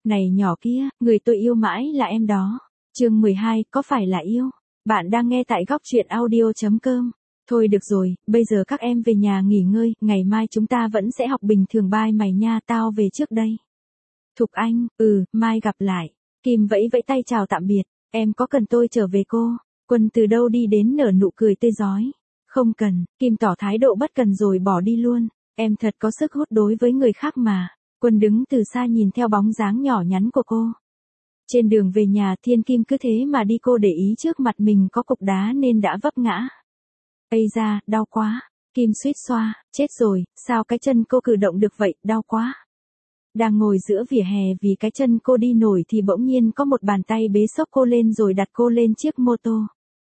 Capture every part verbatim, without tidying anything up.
Này nhỏ kia, người tôi yêu mãi là em đó. Chương mười hai, có phải là yêu? Bạn đang nghe tại góc truyện audio chấm com. Thôi được rồi, bây giờ các em về nhà nghỉ ngơi, ngày mai chúng ta vẫn sẽ học bình thường, bye mày nha, tao về trước đây. Thục Anh, ừ, mai gặp lại. Kim vẫy vẫy tay chào tạm biệt, em có cần tôi trở về cô? Quân từ đâu đi đến nở nụ cười tươi rói. Không cần, Kim tỏ thái độ bất cần rồi bỏ đi luôn. Em thật có sức hút đối với người khác mà. Quân đứng từ xa nhìn theo bóng dáng nhỏ nhắn của cô. Trên đường về nhà Thiên Kim cứ thế mà đi, cô để ý trước mặt mình có cục đá nên đã vấp ngã. Ây da, đau quá. Kim suýt xoa, chết rồi, sao cái chân cô cử động được vậy, đau quá. Đang ngồi giữa vỉa hè vì cái chân cô đi nổi thì bỗng nhiên có một bàn tay bế xốc cô lên rồi đặt cô lên chiếc mô tô.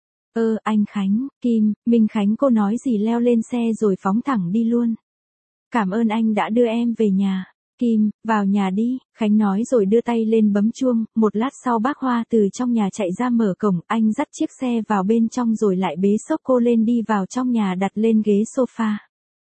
Ơ, anh Khánh, Kim, Minh Khánh, cô nói gì leo lên xe rồi phóng thẳng đi luôn. Cảm ơn anh đã đưa em về nhà. Kim, vào nhà đi, Khánh nói rồi đưa tay lên bấm chuông, một lát sau bác Hoa từ trong nhà chạy ra mở cổng, anh dắt chiếc xe vào bên trong rồi lại bế xốc cô lên đi vào trong nhà đặt lên ghế sofa.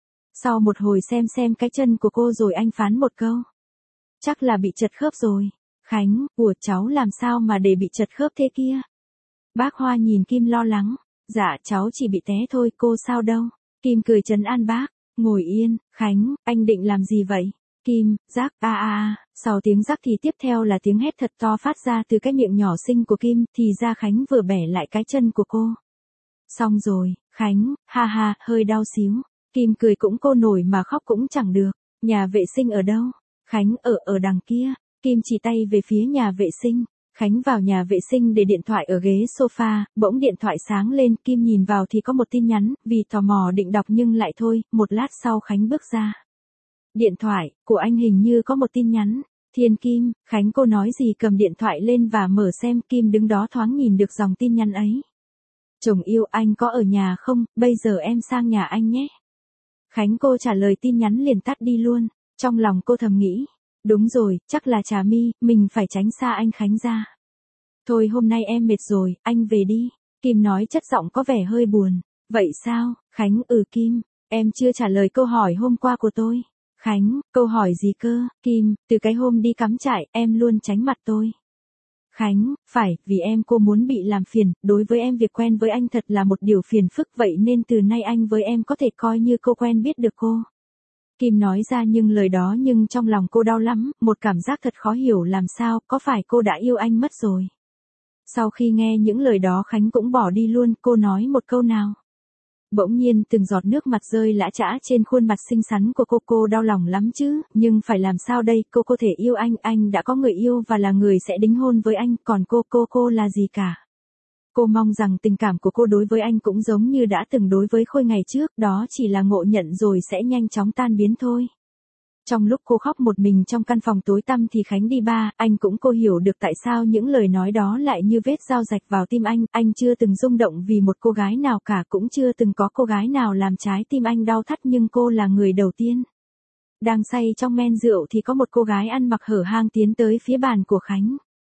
Sau một hồi xem xem cái chân của cô rồi anh phán một câu. Chắc là bị trật khớp rồi. Khánh, ủa cháu làm sao mà để bị trật khớp thế kia? Bác Hoa nhìn Kim lo lắng. Dạ cháu chỉ bị té thôi, cô sao đâu. Kim cười trấn an bác. Ngồi yên, Khánh, anh định làm gì vậy? Kim, rác, a a a, sau tiếng rác thì tiếp theo là tiếng hét thật to phát ra từ cái miệng nhỏ xinh của Kim, thì ra Khánh vừa bẻ lại cái chân của cô. Xong rồi, Khánh, ha ha, hơi đau xíu. Kim cười cũng cô nổi mà khóc cũng chẳng được. Nhà vệ sinh ở đâu? Khánh, ở ở đằng kia. Kim chỉ tay về phía nhà vệ sinh. Khánh vào nhà vệ sinh để điện thoại ở ghế sofa, bỗng điện thoại sáng lên, Kim nhìn vào thì có một tin nhắn, vì tò mò định đọc nhưng lại thôi, một lát sau Khánh bước ra. Điện thoại, của anh hình như có một tin nhắn. Thiên Kim, Khánh, cô nói gì, cầm điện thoại lên và mở xem. Kim đứng đó thoáng nhìn được dòng tin nhắn ấy. Chồng yêu, anh có ở nhà không, bây giờ em sang nhà anh nhé. Khánh, cô trả lời tin nhắn liền tắt đi luôn. Trong lòng cô thầm nghĩ. Đúng rồi, chắc là Trà My, mình phải tránh xa anh Khánh ra. Thôi hôm nay em mệt rồi, anh về đi. Kim nói chất giọng có vẻ hơi buồn. Vậy sao, Khánh? Ừ Kim, em chưa trả lời câu hỏi hôm qua của tôi. Khánh, câu hỏi gì cơ? Kim, từ cái hôm đi cắm trại, em luôn tránh mặt tôi. Khánh, phải, vì em cô muốn bị làm phiền, đối với em việc quen với anh thật là một điều phiền phức, vậy nên từ nay anh với em có thể coi như cô quen biết được cô. Kim nói ra nhưng lời đó nhưng trong lòng cô đau lắm, một cảm giác thật khó hiểu làm sao, có phải cô đã yêu anh mất rồi. Sau khi nghe những lời đó Khánh cũng bỏ đi luôn, cô nói một câu nào. Bỗng nhiên từng giọt nước mặt rơi lã chã trên khuôn mặt xinh xắn của cô, cô đau lòng lắm chứ, nhưng phải làm sao đây, cô có thể yêu anh, anh đã có người yêu và là người sẽ đính hôn với anh, còn cô, cô, cô là gì cả. Cô mong rằng tình cảm của cô đối với anh cũng giống như đã từng đối với Khôi ngày trước, đó chỉ là ngộ nhận rồi sẽ nhanh chóng tan biến thôi. Trong lúc cô khóc một mình trong căn phòng tối tăm thì Khánh đi ba, anh cũng cô hiểu được tại sao những lời nói đó lại như vết dao rạch vào tim anh, anh chưa từng rung động vì một cô gái nào cả, cũng chưa từng có cô gái nào làm trái tim anh đau thắt, nhưng cô là người đầu tiên. Đang say trong men rượu thì có một cô gái ăn mặc hở hang tiến tới phía bàn của Khánh.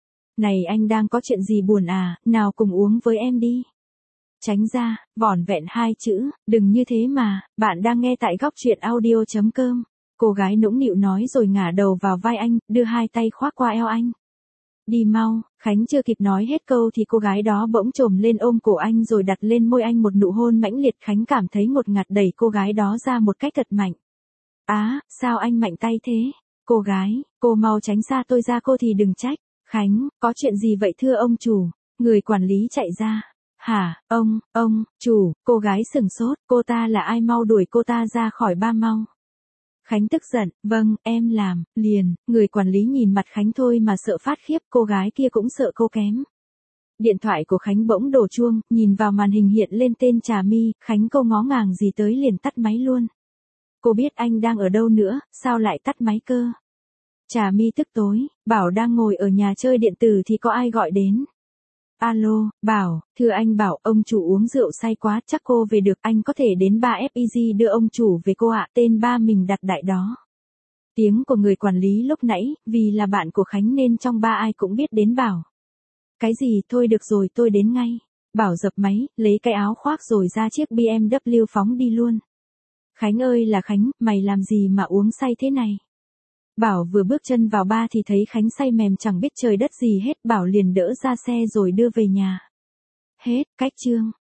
Này anh đang có chuyện gì buồn à, nào cùng uống với em đi. Tránh ra, vỏn vẹn hai chữ, đừng như thế mà, bạn đang nghe tại góc truyện audio chấm com. Cô gái nũng nịu nói rồi ngả đầu vào vai anh, đưa hai tay khoác qua eo anh. Đi mau, Khánh chưa kịp nói hết câu thì cô gái đó bỗng chồm lên ôm cổ anh rồi đặt lên môi anh một nụ hôn mãnh liệt. Khánh cảm thấy ngột ngạt đẩy cô gái đó ra một cách thật mạnh. Á, à, sao anh mạnh tay thế? Cô gái, cô mau tránh xa tôi ra, cô thì đừng trách. Khánh, có chuyện gì vậy thưa ông chủ? Người quản lý chạy ra. Hả, ông, ông, chủ, cô gái sửng sốt, cô ta là ai, mau đuổi cô ta ra khỏi ba mau. Khánh tức giận, vâng, em làm, liền, người quản lý nhìn mặt Khánh thôi mà sợ phát khiếp, cô gái kia cũng sợ cô kém. Điện thoại của Khánh bỗng đổ chuông, nhìn vào màn hình hiện lên tên Trà My, Khánh cô ngó ngàng gì tới liền tắt máy luôn. Cô biết anh đang ở đâu nữa, sao lại tắt máy cơ? Trà My tức tối, bảo đang ngồi ở nhà chơi điện tử thì có ai gọi đến. Alo, Bảo, thưa anh Bảo, ông chủ uống rượu say quá, chắc cô về được, anh có thể đến ba ép e giê đưa ông chủ về cô ạ, tên ba mình đặt đại đó. Tiếng của người quản lý lúc nãy, vì là bạn của Khánh nên trong ba ai cũng biết đến Bảo. Cái gì, thôi được rồi tôi đến ngay. Bảo dập máy, lấy cái áo khoác rồi ra chiếc bê em vê phóng đi luôn. Khánh ơi là Khánh, mày làm gì mà uống say thế này? Bảo vừa bước chân vào ba thì thấy Khánh say mềm chẳng biết trời đất gì hết, Bảo liền đỡ ra xe rồi đưa về nhà. Hết, cách chương.